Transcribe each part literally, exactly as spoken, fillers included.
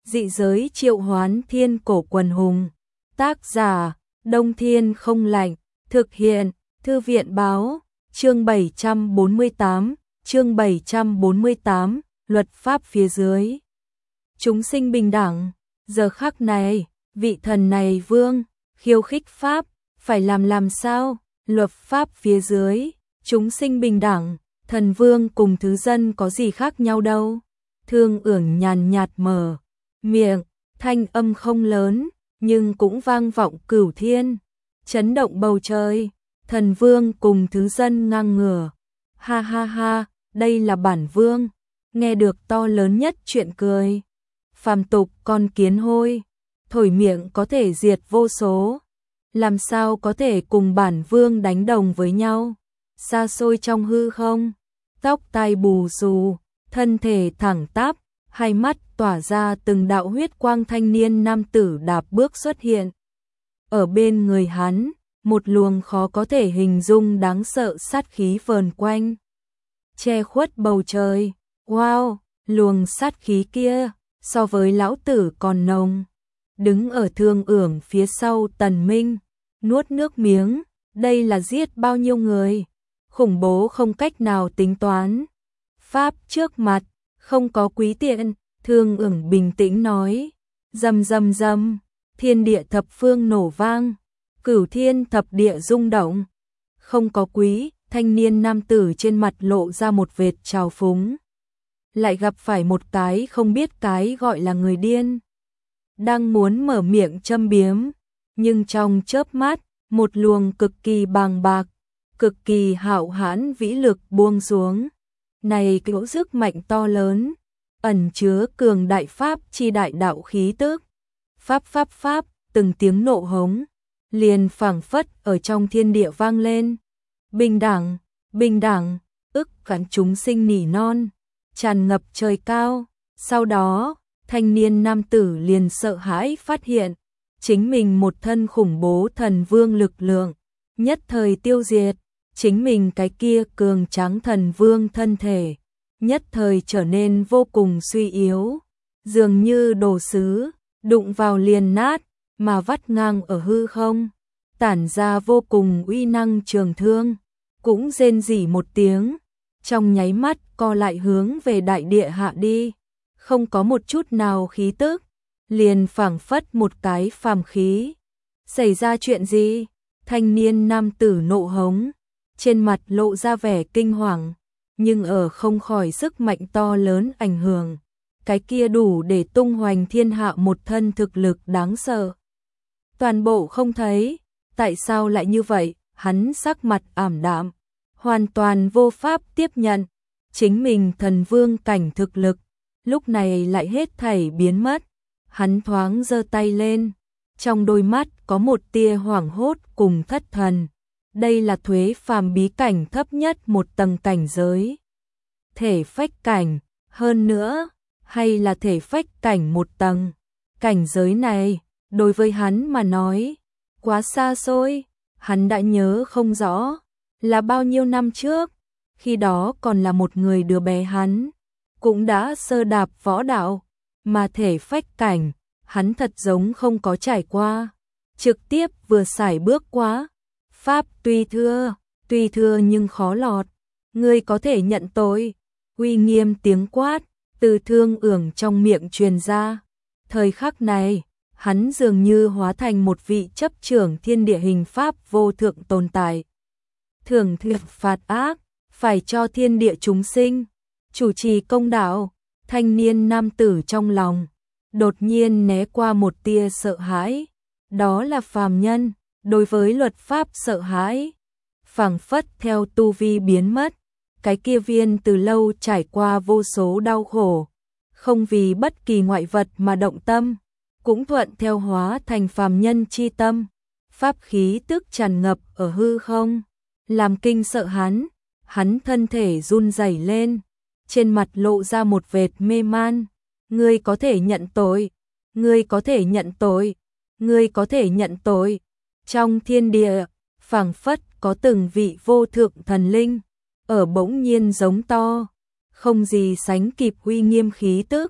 Dị giới triệu hoán thiên cổ quần hùng. Tác giả, Đông Thiên không lạnh. Thực hiện, Thư viện báo, chương bảy trăm bốn mươi tám, chương bảy trăm bốn mươi tám, luật pháp phía dưới. Chúng sinh bình đẳng, giờ khắc này, vị thần này vương, khiêu khích pháp, phải làm làm sao, luật pháp phía dưới, chúng sinh bình đẳng, thần vương cùng thứ dân có gì khác nhau đâu. Thương Ưởng nhàn nhạt mở miệng, thanh âm không lớn, nhưng cũng vang vọng cửu thiên, chấn động bầu trời. Thần vương cùng thứ dân ngang ngửa. Ha ha ha, đây là bản vương, nghe được to lớn nhất chuyện cười. Phàm tục con kiến hôi, thổi miệng có thể diệt vô số, làm sao có thể cùng bản vương đánh đồng với nhau. Xa xôi trong hư không, tóc tai bù xù, thân thể thẳng tắp, hai mắt tỏa ra từng đạo huyết quang, thanh niên nam tử đạp bước xuất hiện. Ở bên người hắn, một luồng khó có thể hình dung đáng sợ sát khí vờn quanh, che khuất bầu trời. Wow, luồng sát khí kia, so với lão tử còn nồng. Đứng ở Thương Ưởng phía sau Tần Minh, nuốt nước miếng, đây là giết bao nhiêu người, khủng bố không cách nào tính toán. Pháp trước mặt, không có quý tiện, Thương Ưởng bình tĩnh nói. Rầm rầm rầm, thiên địa thập phương nổ vang, cửu thiên thập địa rung động. Không có quý, thanh niên nam tử trên mặt lộ ra một vệt trào phúng. Lại gặp phải một cái không biết cái gọi là người điên. Đang muốn mở miệng châm biếm, nhưng trong chớp mắt, một luồng cực kỳ bàng bạc, cực kỳ hạo hãn vĩ lực buông xuống. Này cỗ sức mạnh to lớn, ẩn chứa cường đại pháp chi đại đạo khí tức. Pháp pháp pháp, từng tiếng nộ hống, liền phảng phất ở trong thiên địa vang lên. Bình đẳng, bình đẳng, ức gắn chúng sinh nỉ non, tràn ngập trời cao. Sau đó, thanh niên nam tử liền sợ hãi phát hiện, chính mình một thân khủng bố thần vương lực lượng, nhất thời tiêu diệt. Chính mình cái kia cường tráng thần vương thân thể, nhất thời trở nên vô cùng suy yếu, dường như đồ sứ, đụng vào liền nát, mà vắt ngang ở hư không, tản ra vô cùng uy năng trường thương, cũng rên rỉ một tiếng, trong nháy mắt co lại hướng về đại địa hạ đi, không có một chút nào khí tức, liền phảng phất một cái phàm khí. Xảy ra chuyện gì? Thanh niên nam tử nộ hống, trên mặt lộ ra vẻ kinh hoàng, nhưng ở không khỏi sức mạnh to lớn ảnh hưởng, cái kia đủ để tung hoành thiên hạ một thân thực lực đáng sợ. Toàn bộ không thấy, tại sao lại như vậy? Hắn sắc mặt ảm đạm, hoàn toàn vô pháp tiếp nhận, chính mình thần vương cảnh thực lực, lúc này lại hết thảy biến mất. Hắn thoáng giơ tay lên, trong đôi mắt có một tia hoảng hốt cùng thất thần. Đây là thuế phàm bí cảnh thấp nhất một tầng cảnh giới. Thể phách cảnh, hơn nữa, hay là thể phách cảnh một tầng. Cảnh giới này, đối với hắn mà nói, quá xa xôi, hắn đã nhớ không rõ, là bao nhiêu năm trước, khi đó còn là một người đứa bé hắn, cũng đã sơ đạp võ đạo, mà thể phách cảnh, hắn thật giống không có trải qua, trực tiếp vừa sải bước quá. Pháp tuy thưa, tuy thưa nhưng khó lọt, ngươi có thể nhận tội. Uy nghiêm tiếng quát, từ Thương Ưởng trong miệng truyền ra. Thời khắc này, hắn dường như hóa thành một vị chấp trưởng thiên địa hình pháp vô thượng tồn tại. Thưởng thiện phạt ác, phải cho thiên địa chúng sinh, chủ trì công đạo. Thanh niên nam tử trong lòng, đột nhiên né qua một tia sợ hãi. Đó là phàm nhân, đối với luật pháp sợ hãi, phảng phất theo tu vi biến mất, cái kia viên từ lâu trải qua vô số đau khổ, không vì bất kỳ ngoại vật mà động tâm, cũng thuận theo hóa thành phàm nhân chi tâm. Pháp khí tức tràn ngập ở hư không, làm kinh sợ hắn, hắn thân thể run rẩy lên, trên mặt lộ ra một vệt mê man. Ngươi có thể nhận tội, ngươi có thể nhận tội, ngươi có thể nhận tội. Trong thiên địa, phảng phất có từng vị vô thượng thần linh, ở bỗng nhiên giống to, không gì sánh kịp uy nghiêm khí tức,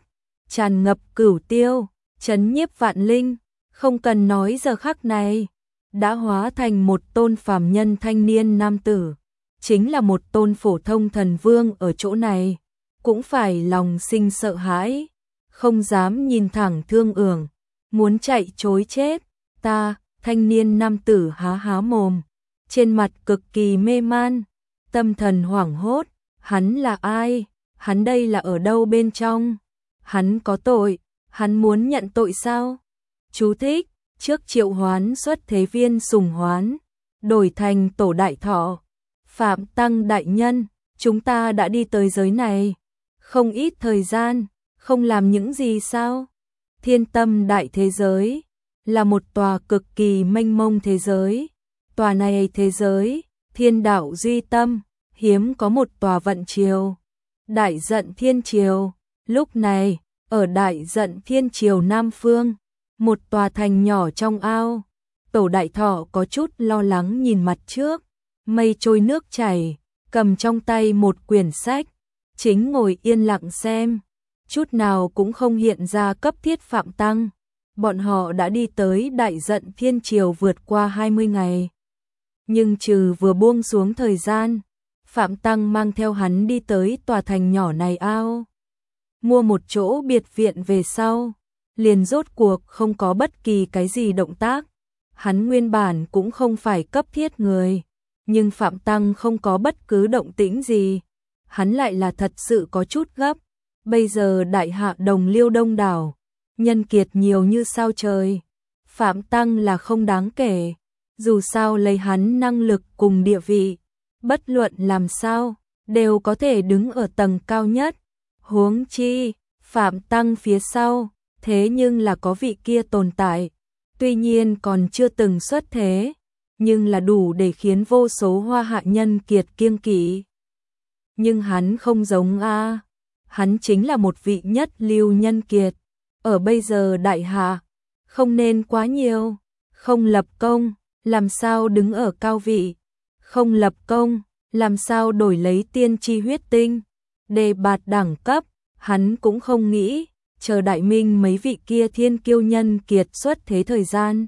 tràn ngập cửu tiêu, chấn nhiếp vạn linh, không cần nói giờ khắc này, đã hóa thành một tôn phàm nhân thanh niên nam tử, chính là một tôn phổ thông thần vương ở chỗ này, cũng phải lòng sinh sợ hãi, không dám nhìn thẳng Thương Ưởng, muốn chạy trối chết. Ta, thanh niên nam tử há há mồm, trên mặt cực kỳ mê man, tâm thần hoảng hốt, hắn là ai? Hắn đây là ở đâu bên trong? Hắn có tội, hắn muốn nhận tội sao? Chú thích, trước triệu hoán xuất thế viên sùng hoán, đổi thành tổ đại thọ. Phạm Tăng đại nhân, chúng ta đã đi tới giới này, không ít thời gian, không làm những gì sao? Thiên Tâm đại thế giới là một tòa cực kỳ mênh mông thế giới. Tòa này thế giới, thiên đạo duy tâm, hiếm có một tòa vận triều. Đại Dận Thiên Triều, lúc này, ở Đại Dận Thiên Triều Nam Phương, một tòa thành nhỏ trong ao, Tổ Đại Thọ có chút lo lắng nhìn mặt trước, mây trôi nước chảy, cầm trong tay một quyển sách, chính ngồi yên lặng xem, chút nào cũng không hiện ra cấp thiết Phạm Tăng. Bọn họ đã đi tới Đại Dận Thiên Triều vượt qua hai mươi ngày. Nhưng trừ vừa buông xuống thời gian, Phạm Tăng mang theo hắn đi tới tòa thành nhỏ này ao. Mua một chỗ biệt viện về sau, liền rốt cuộc không có bất kỳ cái gì động tác. Hắn nguyên bản cũng không phải cấp thiết người, nhưng Phạm Tăng không có bất cứ động tĩnh gì. Hắn lại là thật sự có chút gấp. Bây giờ đại hạ đồng liêu đông đảo, nhân kiệt nhiều như sao trời. Phạm Tăng là không đáng kể, dù sao lấy hắn năng lực cùng địa vị, bất luận làm sao, đều có thể đứng ở tầng cao nhất. Huống chi, Phạm Tăng phía sau, thế nhưng là có vị kia tồn tại, tuy nhiên còn chưa từng xuất thế, nhưng là đủ để khiến vô số hoa hạ nhân kiệt kiêng kỵ. Nhưng hắn không giống a, hắn chính là một vị nhất lưu nhân kiệt, ở bây giờ đại hạ, không nên quá nhiều, không lập công, làm sao đứng ở cao vị, không lập công, làm sao đổi lấy tiên tri huyết tinh, đề bạt đẳng cấp, hắn cũng không nghĩ, chờ đại minh mấy vị kia thiên kiêu nhân kiệt xuất thế thời gian.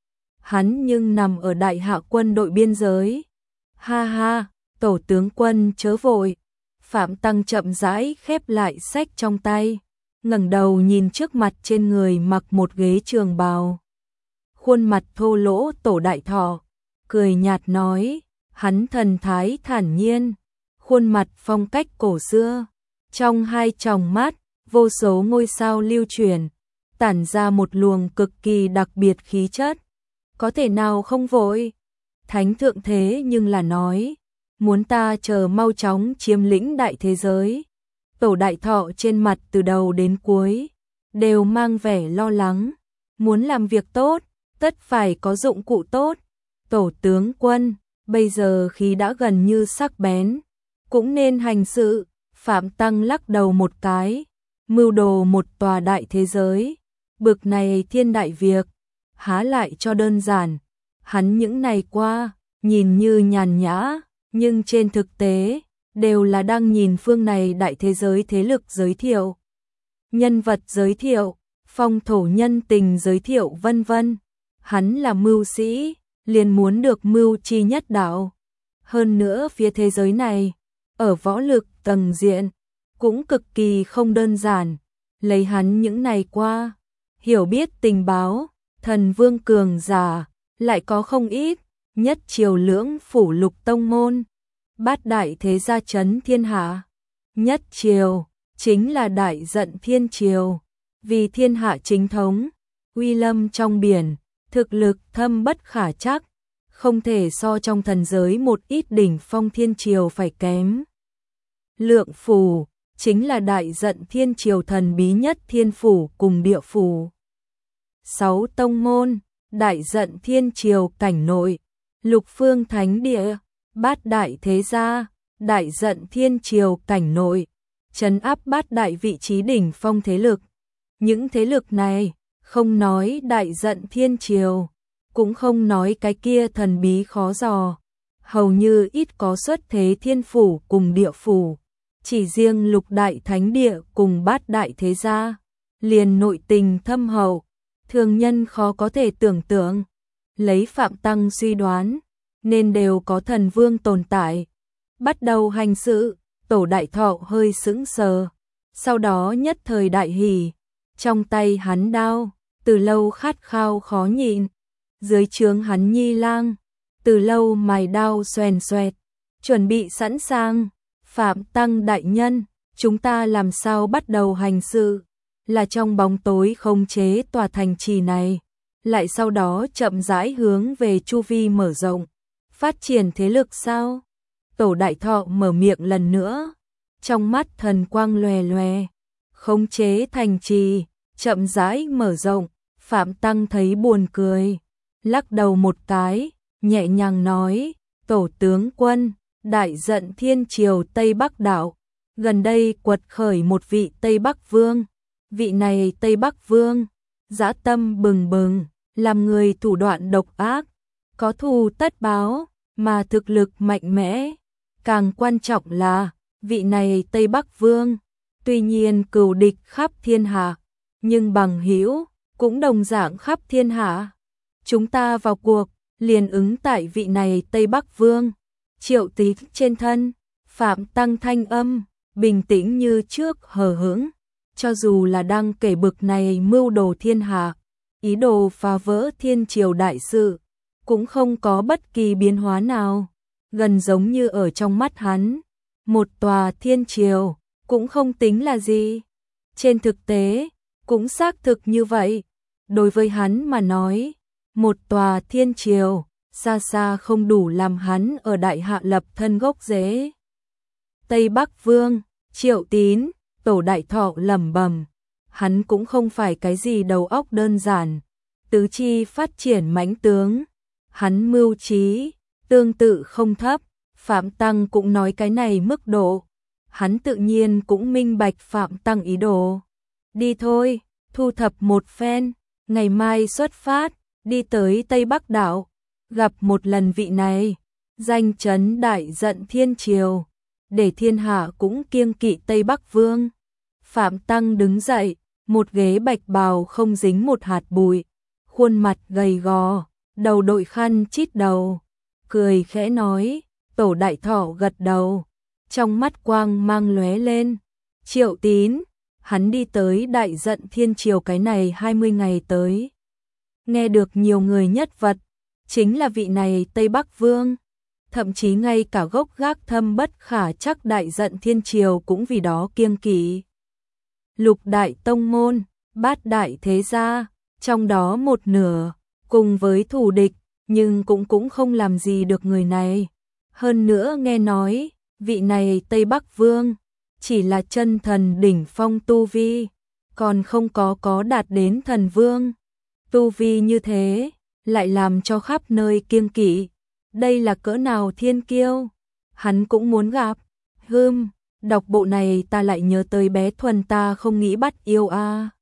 Hắn nhưng nằm ở đại hạ quân đội biên giới. Ha ha, tổ tướng quân chớ vội. Phạm Tăng chậm rãi khép lại sách trong tay, ngẩng đầu nhìn trước mặt trên người mặc một ghế trường bào. Khuôn mặt thô lỗ Tổ Đại Thọ, cười nhạt nói, hắn thần thái thản nhiên, khuôn mặt phong cách cổ xưa, trong hai tròng mắt, vô số ngôi sao lưu chuyển, tản ra một luồng cực kỳ đặc biệt khí chất. Có thể nào không vội? Thánh thượng thế nhưng là nói, muốn ta chờ mau chóng chiếm lĩnh đại thế giới. Tổ Đại Thọ trên mặt từ đầu đến cuối, đều mang vẻ lo lắng, muốn làm việc tốt, tất phải có dụng cụ tốt. Tổ tướng quân, bây giờ khí đã gần như sắc bén, cũng nên hành sự. Phạm Tăng lắc đầu một cái, mưu đồ một tòa đại thế giới, bực này thiên đại việc, há lại cho đơn giản. Hắn những ngày qua, nhìn như nhàn nhã, nhưng trên thực tế, đều là đang nhìn phương này đại thế giới thế lực giới thiệu, nhân vật giới thiệu, phong thổ nhân tình giới thiệu vân vân. Hắn là mưu sĩ, liền muốn được mưu chi nhất đạo. Hơn nữa phía thế giới này, ở võ lực tầng diện, cũng cực kỳ không đơn giản. Lấy hắn những ngày qua, hiểu biết tình báo, thần vương cường giả, lại có không ít, nhất triều lưỡng phủ lục tông môn, bát đại thế gia chấn thiên hạ. Nhất triều, chính là Đại Dận Thiên Triều, vì thiên hạ chính thống, uy lâm trong biển, thực lực thâm bất khả trắc, không thể so trong thần giới một ít đỉnh phong thiên triều phải kém. Lượng phủ, chính là Đại Dận Thiên Triều thần bí nhất thiên phủ cùng địa phủ. Sáu tông môn, Đại Dận Thiên Triều cảnh nội, lục phương thánh địa, bát đại thế gia, Đại Dận Thiên Triều cảnh nội, trấn áp bát đại vị trí đỉnh phong thế lực. Những thế lực này, không nói Đại Dận Thiên Triều, cũng không nói cái kia thần bí khó dò, hầu như ít có xuất thế thiên phủ cùng địa phủ, chỉ riêng lục đại thánh địa cùng bát đại thế gia, liền nội tình thâm hậu, thường nhân khó có thể tưởng tượng. Lấy Phạm Tăng suy đoán, nên đều có thần vương tồn tại. Bắt đầu hành sự, Tổ Đại Thọ hơi sững sờ, sau đó nhất thời đại hỉ, trong tay hắn đao, từ lâu khát khao khó nhịn, dưới trướng hắn Nhi Lang, từ lâu mài đao xoèn xoẹt, chuẩn bị sẵn sàng. Phạm Tăng đại nhân, chúng ta làm sao bắt đầu hành sự? Là trong bóng tối khống chế tòa thành trì này, lại sau đó chậm rãi hướng về chu vi mở rộng, phát triển thế lực sao? Tổ Đại Thọ mở miệng lần nữa, trong mắt thần quang lòe lòe, khống chế thành trì, chậm rãi mở rộng. Phạm Tăng thấy buồn cười, lắc đầu một cái, nhẹ nhàng nói, Tổ tướng quân, đại giận Thiên Triều Tây Bắc Đạo, gần đây quật khởi một vị Tây Bắc Vương. Vị này Tây Bắc Vương, dã tâm bừng bừng, làm người thủ đoạn độc ác, có thù tất báo, mà thực lực mạnh mẽ. Càng quan trọng là, vị này Tây Bắc Vương, tuy nhiên cừu địch khắp thiên hạ, nhưng bằng hữu cũng đồng dạng khắp thiên hạ. Chúng ta vào cuộc, liền ứng tại vị này Tây Bắc Vương. Triệu Tí trên thân, Phạm Tăng thanh âm, bình tĩnh như trước hờ hững. Cho dù là đang kể bực này mưu đồ thiên hạ, ý đồ phá vỡ thiên triều đại sự, cũng không có bất kỳ biến hóa nào. Gần giống như ở trong mắt hắn, một tòa thiên triều cũng không tính là gì. Trên thực tế, cũng xác thực như vậy. Đối với hắn mà nói, một tòa thiên triều xa xa không đủ làm hắn ở đại hạ lập thân gốc rễ. Tây Bắc Vương, Triệu Tín, Tổ Đại Thọ lẩm bẩm, hắn cũng không phải cái gì đầu óc đơn giản, tứ chi phát triển mãnh tướng, hắn mưu trí tương tự không thấp. Phạm Tăng cũng nói cái này mức độ, hắn tự nhiên cũng minh bạch Phạm Tăng ý đồ. Đi thôi, thu thập một phen, ngày mai xuất phát, đi tới Tây Bắc Đảo, gặp một lần vị này, danh chấn đại giận Thiên Triều, để thiên hạ cũng kiêng kỵ Tây Bắc Vương. Phạm Tăng đứng dậy, một ghế bạch bào không dính một hạt bụi, khuôn mặt gầy gò, đầu đội khăn chít đầu, cười khẽ nói. Tổ Đại Thọ gật đầu, trong mắt quang mang lóe lên. Triệu Tín, hắn đi tới đại giận Thiên Triều cái này hai mươi ngày tới, nghe được nhiều người nhất vật, chính là vị này Tây Bắc Vương, thậm chí ngay cả gốc gác thâm bất khả chắc đại giận Thiên Triều cũng vì đó kiêng kỵ. Lục đại tông môn, bát đại thế gia, trong đó một nửa cùng với thù địch, nhưng cũng cũng không làm gì được người này. Hơn nữa nghe nói, vị này Tây Bắc Vương chỉ là chân thần đỉnh phong tu vi, còn không có có đạt đến thần vương. Tu vi như thế, lại làm cho khắp nơi kiêng kỵ. Đây là cỡ nào thiên kiêu, hắn cũng muốn gặp. Hừm, đọc bộ này ta lại nhớ tới bé Thuần ta không nghĩ bắt yêu a. À.